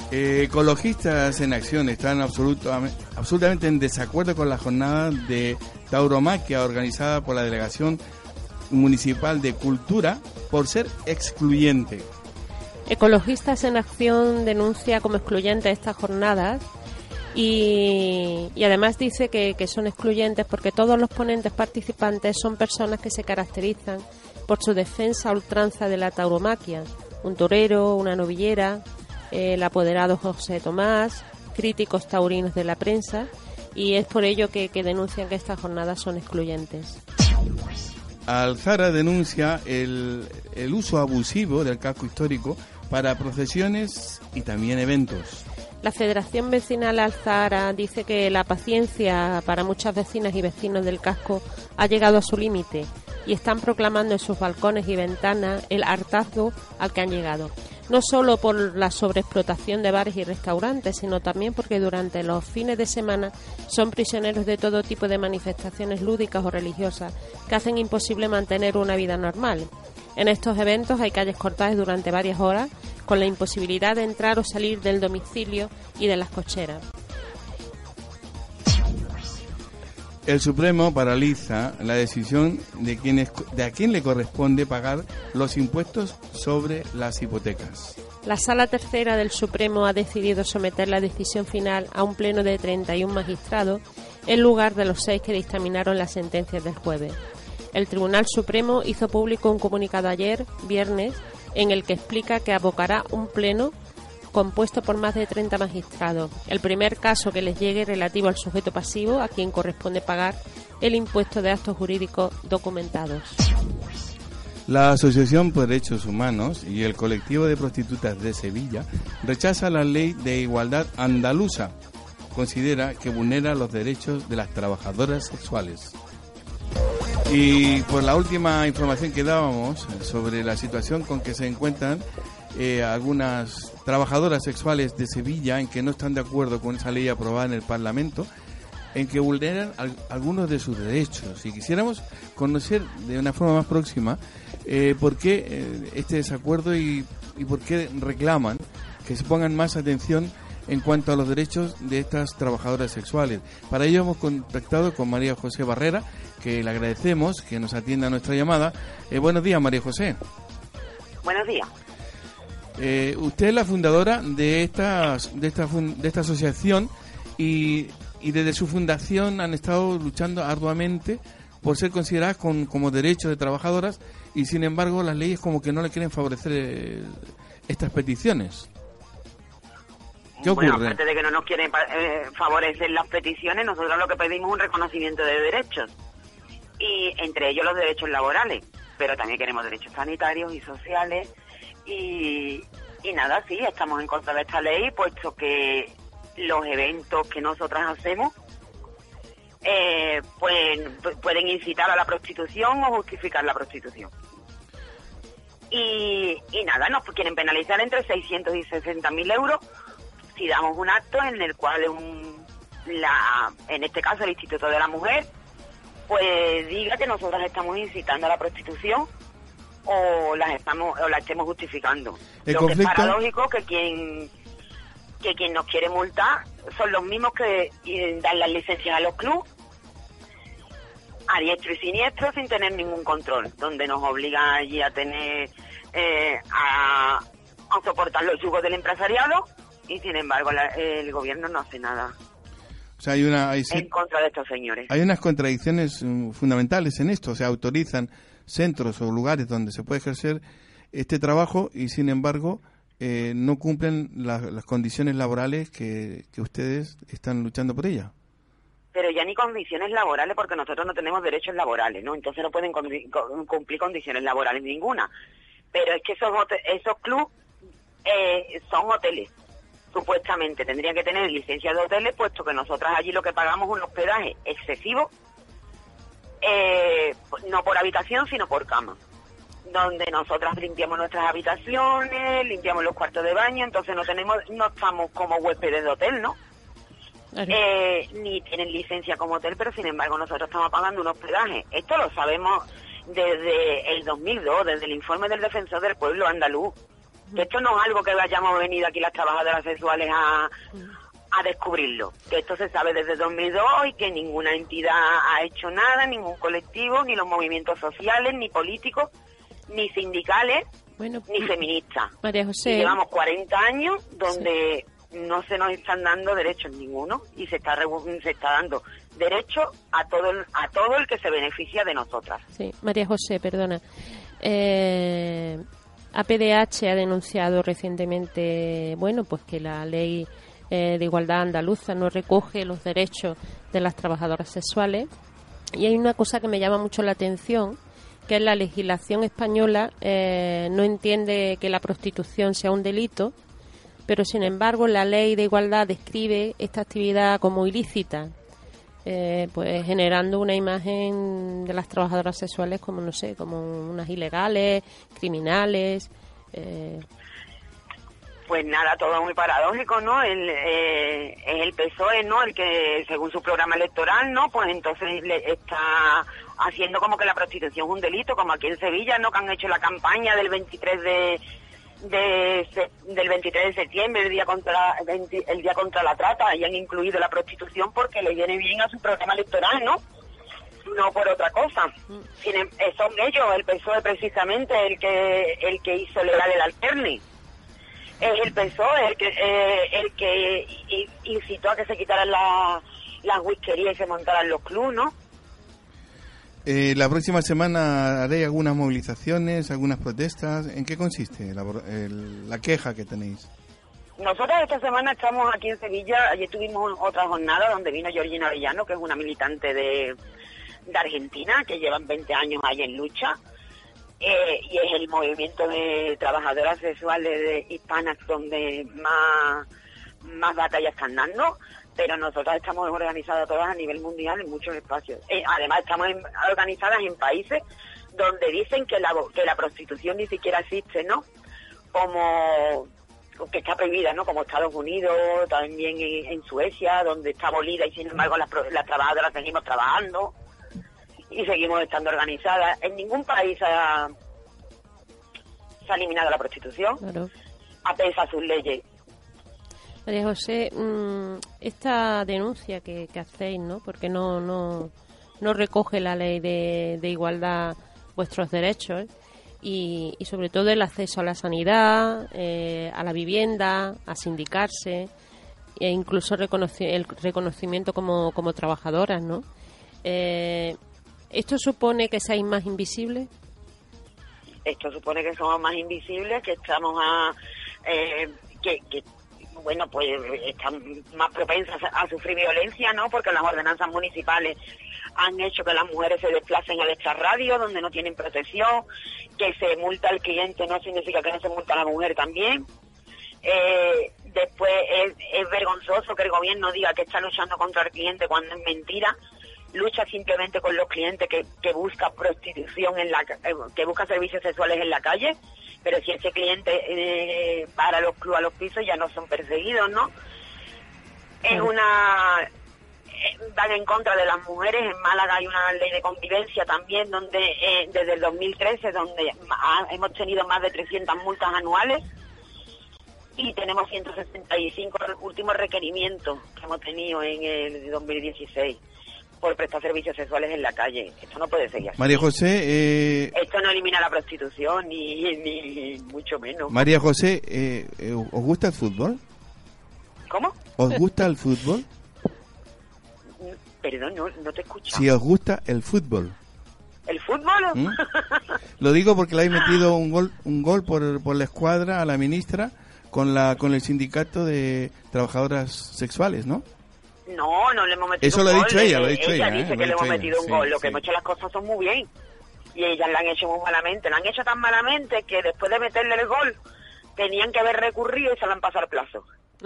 Ecologistas en Acción están absolutamente en desacuerdo con la jornada de tauromaquia organizada por la Delegación Municipal de Cultura por ser excluyente. Ecologistas en Acción denuncia como excluyente estas jornadas y además dice que son excluyentes porque todos los ponentes participantes son personas que se caracterizan por su defensa a ultranza de la tauromaquia, un torero, una novillera, el apoderado José Tomás, críticos taurinos de la prensa, y es por ello que denuncian que estas jornadas son excluyentes. Alzara denuncia el uso abusivo del casco histórico para procesiones y también eventos. La Federación Vecinal Alzara dice que la paciencia para muchas vecinas y vecinos del casco ha llegado a su límite y están proclamando en sus balcones y ventanas el hartazgo al que han llegado. No solo por la sobreexplotación de bares y restaurantes, sino también porque durante los fines de semana son prisioneros de todo tipo de manifestaciones lúdicas o religiosas que hacen imposible mantener una vida normal. En estos eventos hay calles cortadas durante varias horas, con la imposibilidad de entrar o salir del domicilio y de las cocheras. El Supremo paraliza la decisión de a quién le corresponde pagar los impuestos sobre las hipotecas. La Sala Tercera del Supremo ha decidido someter la decisión final a un pleno de 31 magistrados en lugar de los 6 que dictaminaron las sentencias del jueves. El Tribunal Supremo hizo público un comunicado ayer, viernes, en el que explica que abocará un pleno compuesto por más de 30 magistrados. El primer caso que les llegue relativo al sujeto pasivo, a quien corresponde pagar el impuesto de actos jurídicos documentados. La Asociación por Derechos Humanos y el colectivo de prostitutas de Sevilla rechaza la ley de igualdad andaluza. Considera que vulnera los derechos de las trabajadoras sexuales. Y por la última información que dábamos sobre la situación con que se encuentran algunas trabajadoras sexuales de Sevilla, en que no están de acuerdo con esa ley aprobada en el Parlamento, en que vulneran algunos de sus derechos. Y quisiéramos conocer de una forma más próxima por qué este desacuerdo y por qué reclaman que se pongan más atención en cuanto a los derechos de estas trabajadoras sexuales. Para ello hemos contactado con María José Barrera, que le agradecemos que nos atienda a nuestra llamada. Buenos días, María José. Buenos días. Usted es la fundadora de esta asociación y desde su fundación han estado luchando arduamente por ser consideradas como derechos de trabajadoras, y sin embargo las leyes como que no le quieren favorecer estas peticiones. ¿Qué ocurre? Bueno, aparte de que no nos quieren favorecer las peticiones, nosotros lo que pedimos es un reconocimiento de derechos, y entre ellos los derechos laborales, pero también queremos derechos sanitarios y sociales, y nada, sí, estamos en contra de esta ley, puesto que los eventos que nosotras hacemos pueden incitar a la prostitución o justificar la prostitución. Y nada, nos quieren penalizar entre 600 y 60.000 euros si damos un acto en el cual en este caso el Instituto de la Mujer pues diga que nosotras estamos incitando a la prostitución o la estemos justificando. Lo que es paradójico que quien nos quiere multar son los mismos que dan las licencias a los clubes a diestro y siniestro sin tener ningún control, donde nos obligan allí a tener a soportar los yugos del empresariado, y sin embargo el gobierno no hace nada. O sea, en contra de estos señores. Hay unas contradicciones fundamentales en esto. O sea, autorizan centros o lugares donde se puede ejercer este trabajo y sin embargo no cumplen las condiciones laborales que ustedes están luchando por ellas. Pero ya ni condiciones laborales, porque nosotros no tenemos derechos laborales, ¿no? Entonces no pueden cumplir condiciones laborales ninguna. Pero es que esos clubes son hoteles. Supuestamente tendrían que tener licencia de hoteles, puesto que nosotras allí lo que pagamos es un hospedaje excesivo, no por habitación, sino por cama, donde nosotras limpiamos nuestras habitaciones, limpiamos los cuartos de baño, entonces no estamos como huéspedes de hotel, ¿no? Ni tienen licencia como hotel, pero sin embargo nosotros estamos pagando un hospedaje. Esto lo sabemos desde el 2002, desde el informe del Defensor del Pueblo andaluz. Que esto no es algo que hayamos venido aquí las trabajadoras sexuales a descubrirlo, que esto se sabe desde 2002 y que ninguna entidad ha hecho nada, ningún colectivo, ni los movimientos sociales, ni políticos, ni sindicales, ni feministas. María José. Y llevamos 40 años donde no se nos están dando derechos ninguno y se está dando derecho a todo el que se beneficia de nosotras. Sí, María José, perdona. APDH ha denunciado recientemente, pues que la ley de igualdad andaluza no recoge los derechos de las trabajadoras sexuales, y hay una cosa que me llama mucho la atención, que es la legislación española no entiende que la prostitución sea un delito, pero sin embargo la ley de igualdad describe esta actividad como ilícita, pues generando una imagen de las trabajadoras sexuales como, no sé, como unas ilegales, criminales. Pues nada, todo muy paradójico, ¿no? Es el PSOE, ¿no? El que, según su programa electoral, ¿no? Pues entonces le está haciendo como que la prostitución es un delito, como aquí en Sevilla, ¿no? Que han hecho la campaña del 23 del 23 de septiembre, el día contra la trata, y han incluido la prostitución porque le viene bien a su programa electoral, ¿no? No por otra cosa. Son ellos, el PSOE precisamente, el que hizo legal el alterne. Es el PSOE el que incitó a que se quitaran las whiskerías y se montaran los clubs, ¿no? La próxima semana haré algunas movilizaciones, algunas protestas. ¿En qué consiste la queja que tenéis? Nosotros esta semana estamos aquí en Sevilla. Ayer tuvimos otra jornada donde vino Georgina Arellano, que es una militante de Argentina, que llevan 20 años ahí en lucha. Y es el movimiento de trabajadoras sexuales hispanas donde más batallas están dando, pero nosotras estamos organizadas todas a nivel mundial en muchos espacios. Además estamos organizadas en países donde dicen que la prostitución ni siquiera existe, ¿no? Como que está prohibida, ¿no? Como Estados Unidos, también en Suecia, donde está abolida y sin embargo las trabajadoras seguimos trabajando y seguimos estando organizadas. En ningún país se ha eliminado la prostitución, claro, a pesar de sus leyes. María José, esta denuncia que hacéis, ¿no? Porque no recoge la ley de igualdad vuestros derechos, y sobre todo el acceso a la sanidad, a la vivienda, a sindicarse, e incluso el reconocimiento como trabajadoras, ¿no? ¿Esto supone que seáis más invisibles? Esto supone que somos más invisibles, que estamos pues están más propensas a sufrir violencia, ¿no? Porque las ordenanzas municipales han hecho que las mujeres se desplacen al extrarradio, donde no tienen protección, que se multa al cliente no significa que no se multa a la mujer también. Después es vergonzoso que el gobierno diga que está luchando contra el cliente cuando es mentira. Lucha simplemente con los clientes que busca prostitución que busca servicios sexuales en la calle, pero si ese cliente para los clubes, a los pisos, ya no son perseguidos, ¿no? Es van en contra de las mujeres. En Málaga hay una ley de convivencia también donde desde el 2013 donde hemos tenido más de 300 multas anuales y tenemos 165 últimos requerimientos que hemos tenido en el 2016 por prestar servicios sexuales en la calle. Esto no puede seguir así. María José... Esto no elimina la prostitución, ni mucho menos. María José, ¿os gusta el fútbol? ¿Cómo? ¿Os gusta el fútbol? Perdón, no te escucho. Si os gusta el fútbol. ¿El fútbol? Lo digo porque le habéis metido un gol por la escuadra a la ministra con el sindicato de trabajadoras sexuales, ¿no? No le hemos metido eso un gol. Eso lo ha dicho ella, Ella dice que le hemos metido un gol. Lo que sí. hemos hecho las cosas son muy bien. Y ellas la han hecho muy malamente. La han hecho tan malamente que después de meterle el gol tenían que haber recurrido y se le han pasado el plazo.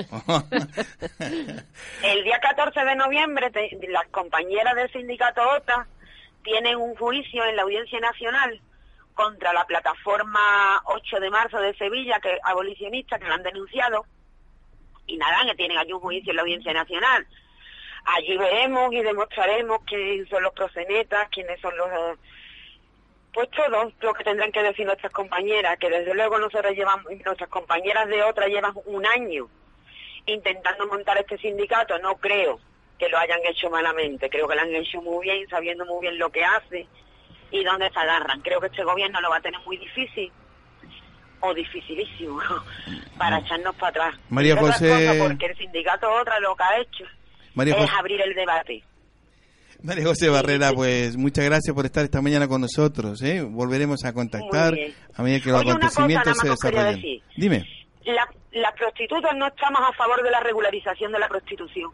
El día 14 de noviembre las compañeras del sindicato OTA tienen un juicio en la Audiencia Nacional contra la plataforma 8 de marzo de Sevilla, que abolicionista, que la han denunciado, y nada, que tienen allí un juicio en la Audiencia Nacional. Allí veremos y demostraremos quiénes son los proxenetas, quiénes son Pues todo lo que tendrán que decir nuestras compañeras, que desde luego nuestras compañeras de otras llevan un año intentando montar este sindicato. No creo que lo hayan hecho malamente, creo que lo han hecho muy bien, sabiendo muy bien lo que hace y dónde se agarran. Creo que este gobierno lo va a tener muy difícil, o dificilísimo, para echarnos para atrás. María José... porque el sindicato otra lo que ha hecho es abrir el debate. María José Barrera, pues muchas gracias por estar esta mañana con nosotros, ¿eh? Volveremos a contactar a medida que los acontecimientos se desarrollen. Dime. Las prostitutas no estamos a favor de la regularización de la prostitución.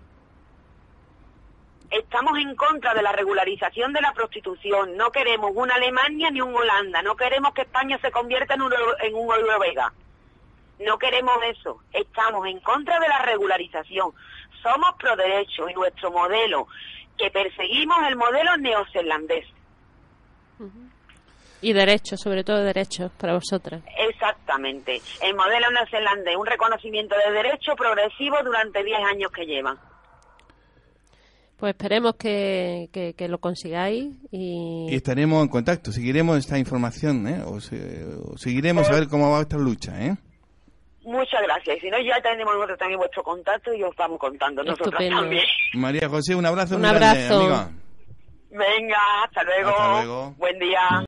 Estamos en contra de la regularización de la prostitución. No queremos una Alemania ni un Holanda. No queremos que España se convierta en un Eurovega. No queremos eso. Estamos en contra de la regularización. Somos pro derecho y nuestro modelo que perseguimos el modelo neozelandés. Y derechos, sobre todo derechos para vosotras. Exactamente. El modelo neozelandés, un reconocimiento de derecho progresivo durante 10 años que llevan. Pues esperemos que lo consigáis y estaremos en contacto. Seguiremos esta información, o seguiremos a ver cómo va esta lucha, Muchas gracias. Y si no, ya tenemos nosotros también vuestro contacto y os vamos contando nosotros también. María José, un abrazo. Un abrazo. Grande, amiga. Venga, hasta luego. Hasta luego. Buen día.